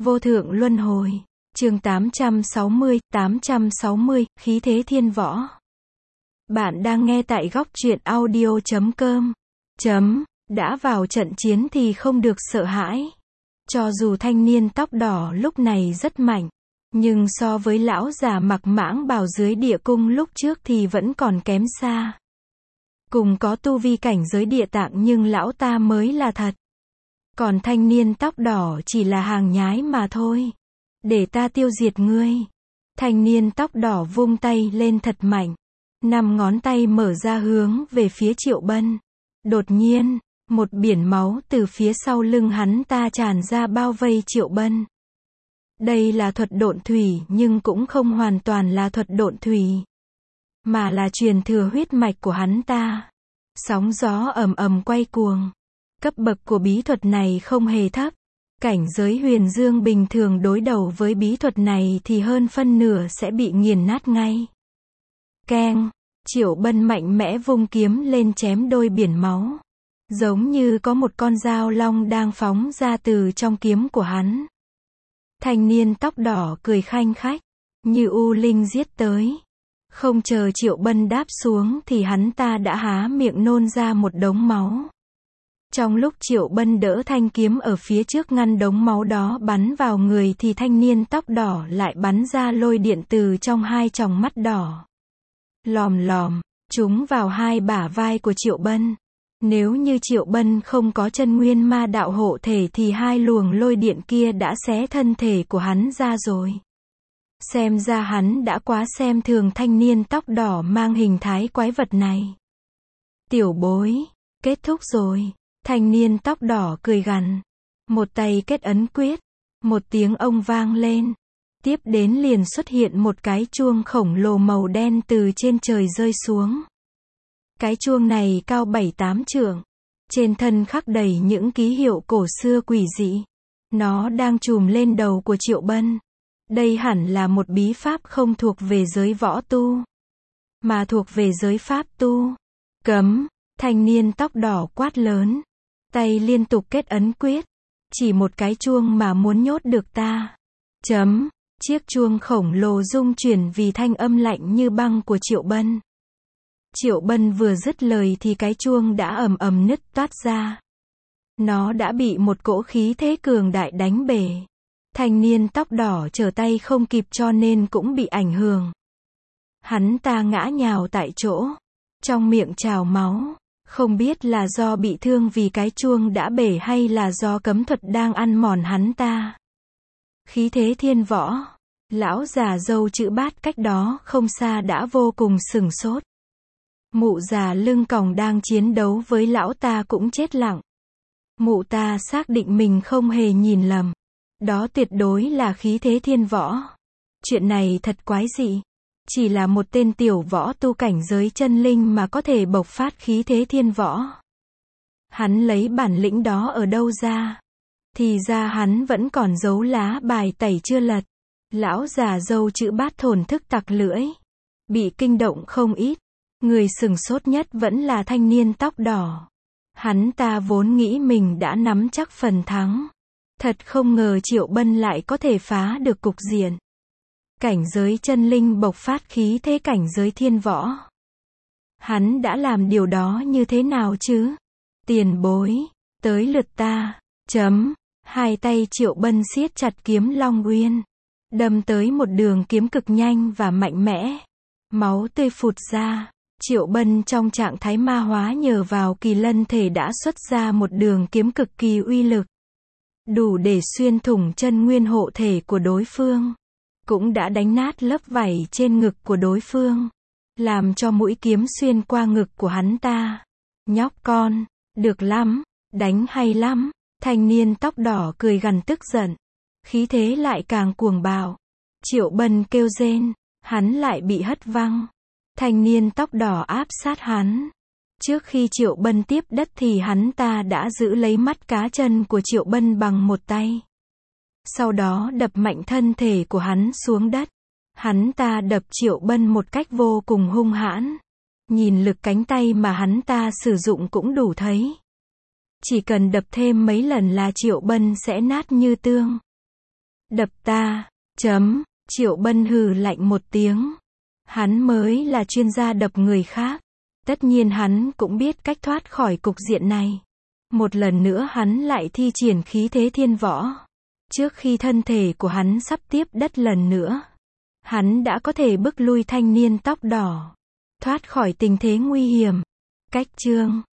Vô thượng luân hồi. Chương 860, khí thế thiên võ. Bạn đang nghe tại góc truyện audio.com. Đã vào trận chiến thì không được sợ hãi. Cho dù thanh niên tóc đỏ lúc này rất mạnh, nhưng so với lão già mặc mãng bào dưới địa cung lúc trước thì vẫn còn kém xa. Cùng có tu vi cảnh giới địa tạng nhưng lão ta mới là thật. Còn thanh niên tóc đỏ chỉ là hàng nhái mà thôi. Để ta tiêu diệt ngươi. Thanh niên tóc đỏ vung tay lên thật mạnh. 5 ngón tay mở ra hướng về phía Triệu Bân. Đột nhiên, một biển máu từ phía sau lưng hắn ta tràn ra bao vây Triệu Bân. Đây là thuật độn thủy nhưng cũng không hoàn toàn là thuật độn thủy, mà là truyền thừa huyết mạch của hắn ta. Sóng gió ầm ầm quay cuồng. Cấp bậc của bí thuật này không hề thấp. Cảnh giới huyền dương bình thường đối đầu với bí thuật này thì hơn phân nửa sẽ bị nghiền nát ngay. Keng, Triệu Bân mạnh mẽ vung kiếm lên chém đôi biển máu. Giống như có một con dao long đang phóng ra từ trong kiếm của hắn. Thanh niên tóc đỏ cười khanh khách, như u linh giết tới. Không chờ Triệu Bân đáp xuống thì hắn ta đã há miệng nôn ra một đống máu. Trong lúc Triệu Bân đỡ thanh kiếm ở phía trước ngăn đống máu đó bắn vào người thì thanh niên tóc đỏ lại bắn ra lôi điện từ trong hai tròng mắt đỏ. Lòm lòm, trúng vào hai bả vai của Triệu Bân. Nếu như Triệu Bân không có chân nguyên ma đạo hộ thể thì hai luồng lôi điện kia đã xé thân thể của hắn ra rồi. Xem ra hắn đã quá xem thường thanh niên tóc đỏ mang hình thái quái vật này. Tiểu bối, kết thúc rồi. Thanh niên tóc đỏ cười gằn. Một tay kết ấn quyết. Một tiếng ông vang lên. Tiếp đến liền xuất hiện một cái chuông khổng lồ màu đen từ trên trời rơi xuống. Cái chuông này cao 7-8 trượng. Trên thân khắc đầy những ký hiệu cổ xưa quỷ dị. Nó đang trùm lên đầu của Triệu Bân. Đây hẳn là một bí pháp không thuộc về giới võ tu, mà thuộc về giới pháp tu. Cấm, thanh niên tóc đỏ quát lớn. Tay liên tục kết ấn quyết. Chỉ một cái chuông mà muốn nhốt được ta. Chiếc chuông khổng lồ rung chuyển vì thanh âm lạnh như băng của Triệu Bân. Triệu Bân vừa dứt lời thì cái chuông đã ầm ầm nứt toát ra. Nó đã bị một cỗ khí thế cường đại đánh bể. Thanh niên tóc đỏ trở tay không kịp cho nên cũng bị ảnh hưởng. Hắn ta ngã nhào tại chỗ. Trong miệng trào máu. Không biết là do bị thương vì cái chuông đã bể hay là do cấm thuật đang ăn mòn hắn ta. Khí thế thiên võ. Lão già râu chữ Bát cách đó không xa đã vô cùng sửng sốt. Mụ già lưng còng đang chiến đấu với lão ta cũng chết lặng. Mụ ta xác định mình không hề nhìn lầm. Đó tuyệt đối là khí thế thiên võ. Chuyện này thật quái dị. Chỉ là một tên tiểu võ tu cảnh giới chân linh mà có thể bộc phát khí thế thiên võ. Hắn lấy bản lĩnh đó ở đâu ra? Thì ra hắn vẫn còn giấu lá bài tẩy chưa lật. Lão già râu chữ Bát thổn thức tặc lưỡi. Bị kinh động không ít. Người sửng sốt nhất vẫn là thanh niên tóc đỏ. Hắn ta vốn nghĩ mình đã nắm chắc phần thắng. Thật không ngờ Triệu Bân lại có thể phá được cục diện. Cảnh giới chân linh bộc phát khí thế cảnh giới thiên võ. Hắn đã làm điều đó như thế nào chứ? Tiền bối, tới lượt ta. Hai tay Triệu Bân siết chặt kiếm Long Uyên. Đâm tới một đường kiếm cực nhanh và mạnh mẽ. Máu tươi phụt ra. Triệu Bân trong trạng thái ma hóa nhờ vào kỳ lân thể đã xuất ra một đường kiếm cực kỳ uy lực. Đủ để xuyên thủng chân nguyên hộ thể của đối phương. Cũng đã đánh nát lớp vảy trên ngực của đối phương. Làm cho mũi kiếm xuyên qua ngực của hắn ta. Nhóc con, được lắm, đánh hay lắm. Thanh niên tóc đỏ cười gằn tức giận. Khí thế lại càng cuồng bạo. Triệu Bân kêu rên. Hắn lại bị hất văng. Thanh niên tóc đỏ áp sát hắn. Trước khi Triệu Bân tiếp đất thì hắn ta đã giữ lấy mắt cá chân của Triệu Bân bằng một tay. Sau đó đập mạnh thân thể của hắn xuống đất. Hắn ta đập Triệu Bân một cách vô cùng hung hãn. Nhìn lực cánh tay mà hắn ta sử dụng cũng đủ thấy. Chỉ cần đập thêm mấy lần là Triệu Bân sẽ nát như tương. Đập ta. Triệu Bân hừ lạnh một tiếng. Hắn mới là chuyên gia đập người khác. Tất nhiên hắn cũng biết cách thoát khỏi cục diện này. Một lần nữa hắn lại thi triển khí thế thiên võ. Trước khi thân thể của hắn sắp tiếp đất lần nữa, hắn đã có thể bức lui thanh niên tóc đỏ, thoát khỏi tình thế nguy hiểm. Cách chương